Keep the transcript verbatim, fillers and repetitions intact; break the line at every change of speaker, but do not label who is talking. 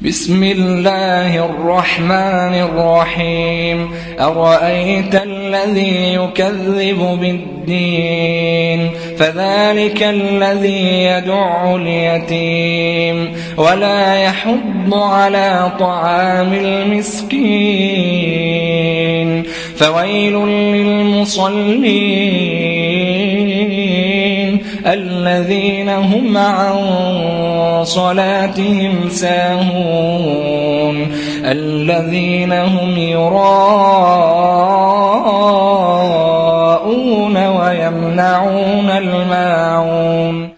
بسم الله الرحمن الرحيم أرأيت الذي يكذب بالدين فذلك الذي يدع اليتيم ولا يحض على طعام المسكين فويل للمصلين الذين هم عن صلاتهم ساهون الذين هم يراءون ويمنعون الماعون